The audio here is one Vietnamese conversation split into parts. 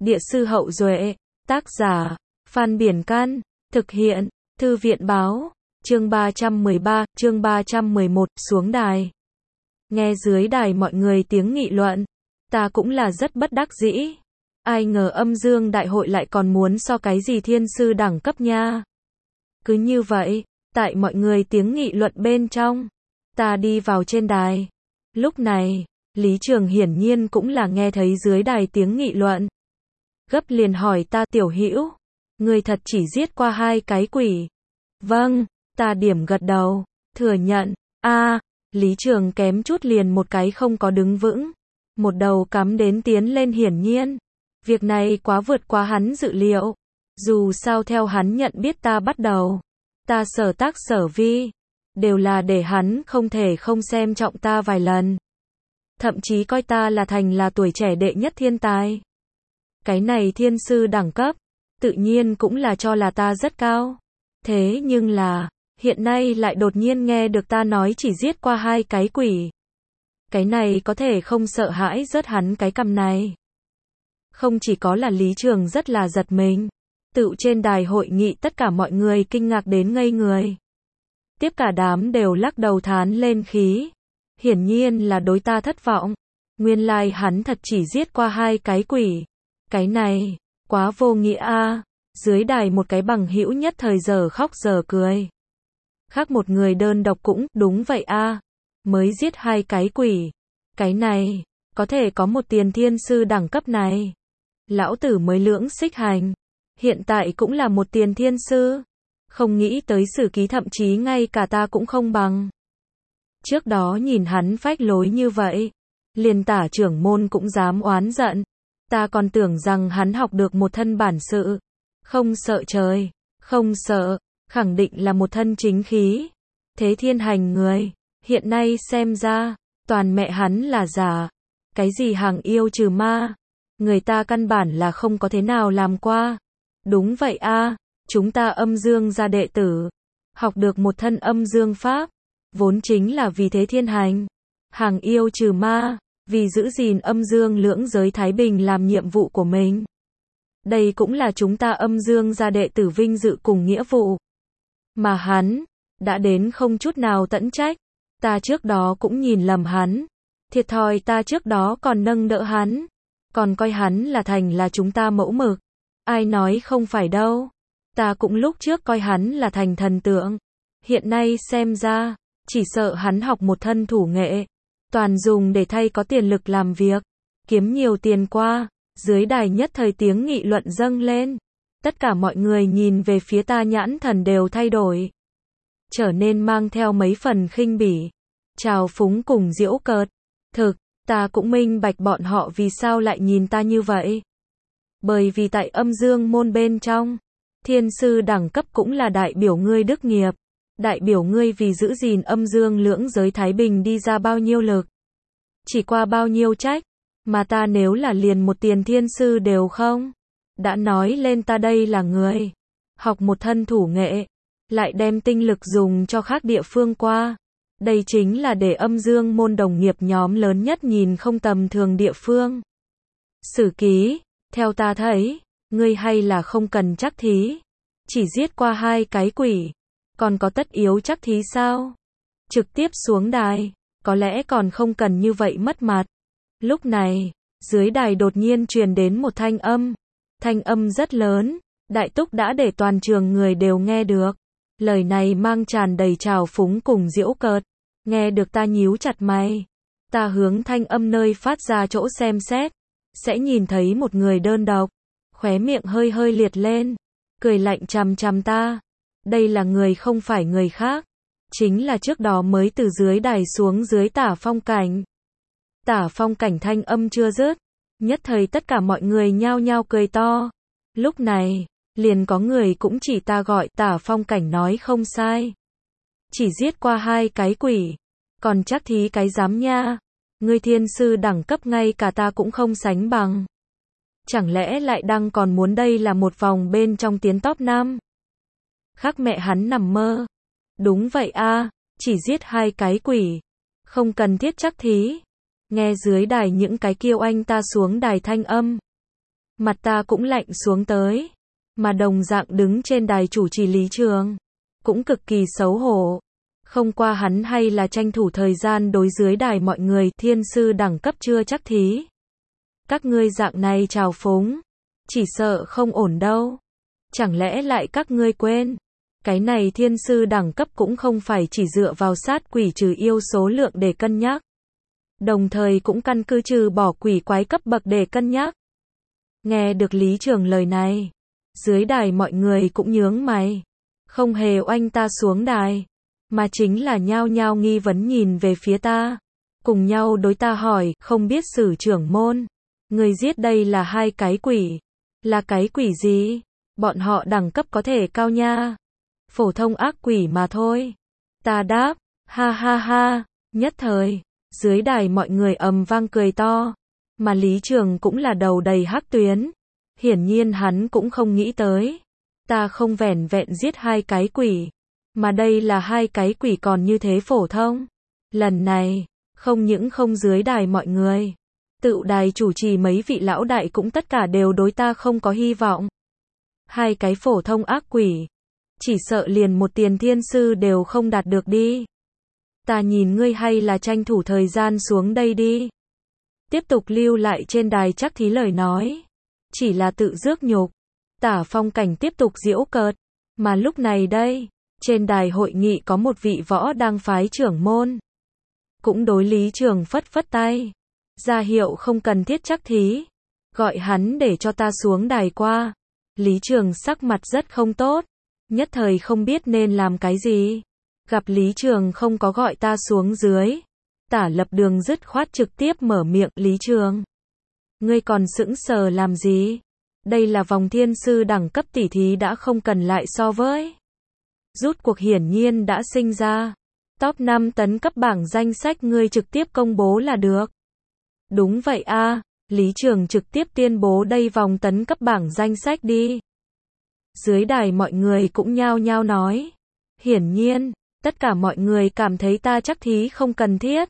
Địa sư Hậu Duệ, tác giả, Phan Biển Can, thực hiện, Thư viện Báo, chương 313, chương 311, xuống đài. Nghe dưới đài mọi người tiếng nghị luận, ta cũng là rất bất đắc dĩ. Ai ngờ âm dương đại hội lại còn muốn so cái gì thiên sư đẳng cấp nha. Cứ như vậy, tại mọi người tiếng nghị luận bên trong, ta đi vào trên đài. Lúc này, Lý Trường hiển nhiên cũng là nghe thấy dưới đài tiếng nghị luận. Gấp liền hỏi ta, Tiểu Hữu, người thật chỉ giết qua 2 cái quỷ? Vâng, ta điểm gật đầu, thừa nhận. Lý Trường kém chút liền một cái không có đứng vững, một đầu cắm đến tiến lên. Hiển nhiên, việc này quá vượt qua hắn dự liệu. Dù sao theo hắn nhận biết ta bắt đầu, ta sở tác sở vi, đều là để hắn không thể không xem trọng ta vài lần. Thậm chí coi ta là thành là tuổi trẻ đệ nhất thiên tài. Cái này thiên sư đẳng cấp, tự nhiên cũng là cho là ta rất cao. Thế nhưng là, hiện nay lại đột nhiên nghe được ta nói chỉ giết qua 2 cái quỷ. Cái này có thể không sợ hãi rớt hắn cái cằm này. Không chỉ có là Lý Trường rất là giật mình, tựu trên đài hội nghị tất cả mọi người kinh ngạc đến ngây người. Tiếp cả đám đều lắc đầu thán lên khí. Hiển nhiên là đối ta thất vọng. Nguyên lai hắn thật chỉ giết qua 2 cái quỷ. Cái này, quá vô nghĩa a. Dưới đài một cái bằng hữu nhất thời giờ khóc giờ cười. Khác một người đơn độc cũng, đúng vậy a. Mới giết 2 cái quỷ. Cái này, có thể có một tiền thiên sư đẳng cấp này. Lão tử mới lưỡng xích hành. Hiện tại cũng là một tiền thiên sư. Không nghĩ tới sử ký thậm chí ngay cả ta cũng không bằng. Trước đó nhìn hắn phách lối như vậy, liền tả trưởng môn cũng dám oán giận. Ta còn tưởng rằng hắn học được một thân bản sự. Không sợ trời, không sợ, khẳng định là một thân chính khí. Thế thiên hành người, hiện nay xem ra, toàn mẹ hắn là giả. Cái gì hàng yêu trừ ma, người ta căn bản là không có thế nào làm qua. Đúng vậy a, chúng ta âm dương gia đệ tử, học được một thân âm dương pháp, vốn chính là vì thế thiên hành. Hàng yêu trừ ma, vì giữ gìn âm dương lưỡng giới thái bình làm nhiệm vụ của mình. Đây cũng là chúng ta âm dương gia đệ tử vinh dự cùng nghĩa vụ. Mà hắn, đã đến không chút nào tẫn trách. Ta trước đó cũng nhìn lầm hắn. Thiệt thòi ta trước đó còn nâng đỡ hắn. Còn coi hắn là thành là chúng ta mẫu mực. Ai nói không phải đâu. Ta cũng lúc trước coi hắn là thành thần tượng. Hiện nay xem ra, chỉ sợ hắn học một thân thủ nghệ. Toàn dùng để thay có tiền lực làm việc. Kiếm nhiều tiền qua. Dưới đài nhất thời tiếng nghị luận dâng lên. Tất cả mọi người nhìn về phía ta nhãn thần đều thay đổi. Trở nên mang theo mấy phần khinh bỉ. Trào phúng cùng giễu cợt. Thực, ta cũng minh bạch bọn họ vì sao lại nhìn ta như vậy. Bởi vì tại âm dương môn bên trong, thiên sư đẳng cấp cũng là đại biểu ngươi đức nghiệp. Đại biểu ngươi vì giữ gìn âm dương lưỡng giới thái bình đi ra bao nhiêu lực. Chỉ qua bao nhiêu trách. Mà ta nếu là liền một tiền thiên sư đều không. Đã nói lên ta đây là người học một thân thủ nghệ, lại đem tinh lực dùng cho khác địa phương qua. Đây chính là để âm dương môn đồng nghiệp nhóm lớn nhất nhìn không tầm thường địa phương. Sử ký, theo ta thấy, ngươi hay là không cần chắc thí. Chỉ giết qua 2 cái quỷ, còn có tất yếu chắc thí sao? Trực tiếp xuống đài, có lẽ còn không cần như vậy mất mặt. Lúc này, dưới đài đột nhiên truyền đến một thanh âm. Thanh âm rất lớn, đại túc đã để toàn trường người đều nghe được. Lời này mang tràn đầy trào phúng cùng giễu cợt. Nghe được ta nhíu chặt mày. Ta hướng thanh âm nơi phát ra chỗ xem xét. Sẽ nhìn thấy một người đơn độc. Khóe miệng hơi hơi liệt lên. Cười lạnh chằm chằm ta. Đây là người không phải người khác. Chính là trước đó mới từ dưới đài xuống dưới Tả Phong Cảnh. Tả Phong Cảnh thanh âm chưa dứt. Nhất thời tất cả mọi người nhao nhao cười to. Lúc này, liền có người cũng chỉ ta gọi Tả Phong Cảnh nói không sai. Chỉ giết qua 2 cái quỷ. Còn chắc thí cái dám nha. Ngươi thiên sư đẳng cấp ngay cả ta cũng không sánh bằng. Chẳng lẽ lại đang còn muốn đây là một vòng bên trong tiến top 5? Khác mẹ hắn nằm mơ. Đúng vậy a, chỉ giết 2 cái quỷ. Không cần thiết chắc thí. Nghe dưới đài những cái kêu anh ta xuống đài thanh âm. Mặt ta cũng lạnh xuống tới. Mà đồng dạng đứng trên đài chủ trì Lý Trường, cũng cực kỳ xấu hổ. Không qua hắn hay là tranh thủ thời gian đối dưới đài mọi người, thiên sư đẳng cấp chưa chắc thí. Các ngươi dạng này trào phúng, chỉ sợ không ổn đâu. Chẳng lẽ lại các ngươi quên, cái này thiên sư đẳng cấp cũng không phải chỉ dựa vào sát quỷ trừ yêu số lượng để cân nhắc. Đồng thời cũng căn cứ trừ bỏ quỷ quái cấp bậc để cân nhắc. Nghe được Lý Trường lời này, dưới đài mọi người cũng nhướng mày. Không hề oanh ta xuống đài, mà chính là nhao nhao nghi vấn nhìn về phía ta. Cùng nhau đối ta hỏi, không biết Sử trưởng môn, người giết đây là hai cái quỷ. Là cái quỷ gì? Bọn họ đẳng cấp có thể cao nha. Phổ thông ác quỷ mà thôi. Ta đáp, ha ha ha, nhất thời, dưới đài mọi người ầm vang cười to. Mà Lý Trường cũng là đầu đầy hắc tuyến. Hiển nhiên hắn cũng không nghĩ tới. Ta không vẻn vẹn giết hai cái quỷ, mà đây là hai cái quỷ còn như thế phổ thông. Lần này, không những không dưới đài mọi người, tự đài chủ trì mấy vị lão đại cũng tất cả đều đối ta không có hy vọng. Hai cái phổ thông ác quỷ, chỉ sợ liền một tiền thiên sư đều không đạt được đi. Ta nhìn ngươi hay là tranh thủ thời gian xuống đây đi. Tiếp tục lưu lại trên đài chắc thí lời nói, chỉ là tự rước nhục. Tả Phong Cảnh tiếp tục giễu cợt. Mà lúc này đây, trên đài hội nghị có một vị võ đang phái trưởng môn. Cũng đối Lý Trường phất phất tay, ra hiệu không cần thiết chắc thí. Gọi hắn để cho ta xuống đài qua. Lý Trường sắc mặt rất không tốt. Nhất thời không biết nên làm cái gì. Gặp Lý Trường không có gọi ta xuống dưới. Tả Lập Đường dứt khoát trực tiếp mở miệng, Lý Trường, ngươi còn sững sờ làm gì? Đây là vòng thiên sư đẳng cấp tỉ thí đã không cần lại so với. Rút cuộc hiển nhiên đã sinh ra. Top 5 tấn cấp bảng danh sách ngươi trực tiếp công bố là được. Đúng vậy a, Lý Trường trực tiếp tuyên bố đây vòng tấn cấp bảng danh sách đi. Dưới đài mọi người cũng nhao nhao nói. Hiển nhiên, tất cả mọi người cảm thấy ta chắc thí không cần thiết.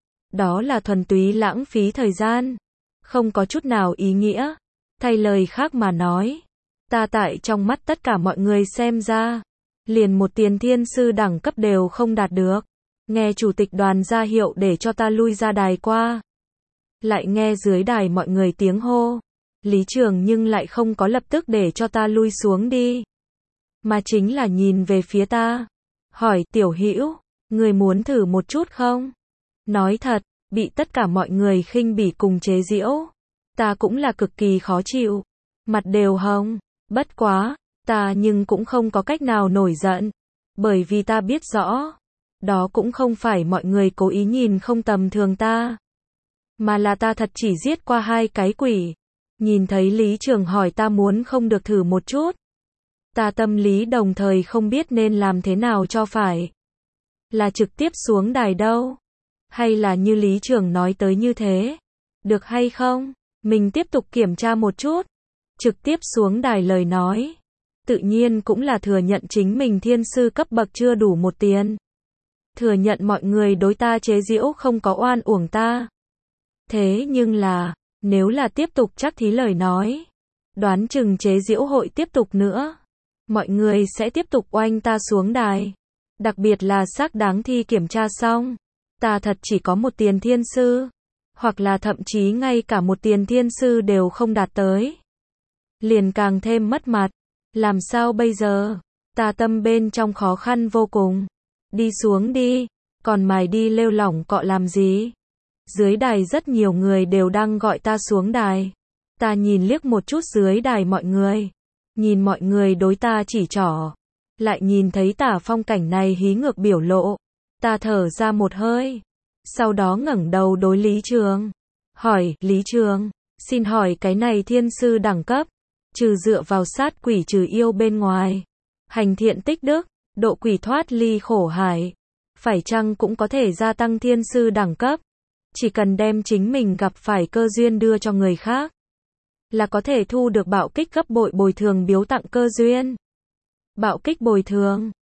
Đó là thuần túy lãng phí thời gian. Không có chút nào ý nghĩa. Thay lời khác mà nói, ta tại trong mắt tất cả mọi người xem ra, liền một tiền thiên sư đẳng cấp đều không đạt được. Nghe chủ tịch đoàn ra hiệu để cho ta lui ra đài qua. Lại nghe dưới đài mọi người tiếng hô. Lý Trường nhưng lại không có lập tức để cho ta lui xuống đi. Mà chính là nhìn về phía ta. Hỏi, Tiểu Hữu, người muốn thử một chút không? Nói thật, bị tất cả mọi người khinh bỉ cùng chế giễu. Ta cũng là cực kỳ khó chịu. Mặt đều hồng. Bất quá, ta nhưng cũng không có cách nào nổi giận. Bởi vì ta biết rõ. Đó cũng không phải mọi người cố ý nhìn không tầm thường ta. Mà là ta thật chỉ giết qua hai cái quỷ. Nhìn thấy Lý Trường hỏi ta muốn không được thử một chút. Ta tâm lý đồng thời không biết nên làm thế nào cho phải. Là trực tiếp xuống đài đâu. Hay là như Lý Trường nói tới như thế. Được hay không? Mình tiếp tục kiểm tra một chút. Trực tiếp xuống đài lời nói. Tự nhiên cũng là thừa nhận chính mình thiên sư cấp bậc chưa đủ một tiền. Thừa nhận mọi người đối ta chế giễu không có oan uổng ta. Thế nhưng là, nếu là tiếp tục chắc thí lời nói, đoán chừng chế giễu hội tiếp tục nữa. Mọi người sẽ tiếp tục oanh ta xuống đài. Đặc biệt là xác đáng thi kiểm tra xong. Ta thật chỉ có một tiền thiên sư. Hoặc là thậm chí ngay cả một tiền thiên sư đều không đạt tới. Liền càng thêm mất mặt. Làm sao bây giờ? Ta tâm bên trong khó khăn vô cùng. Đi xuống đi. Còn mày đi lêu lỏng cọ làm gì? Dưới đài rất nhiều người đều đang gọi ta xuống đài. Ta nhìn liếc một chút dưới đài mọi người. Nhìn mọi người đối ta chỉ trỏ. Lại nhìn thấy Tả Phong Cảnh này hí ngược biểu lộ. Ta thở ra một hơi. Sau đó ngẩng đầu đối Lý Trường. Hỏi, Lý Trường, xin hỏi cái này thiên sư đẳng cấp, trừ dựa vào sát quỷ trừ yêu bên ngoài, hành thiện tích đức, độ quỷ thoát ly khổ hải, phải chăng cũng có thể gia tăng thiên sư đẳng cấp? Chỉ cần đem chính mình gặp phải cơ duyên đưa cho người khác, là có thể thu được bạo kích gấp bội bồi thường biếu tặng cơ duyên. Bạo kích bồi thường,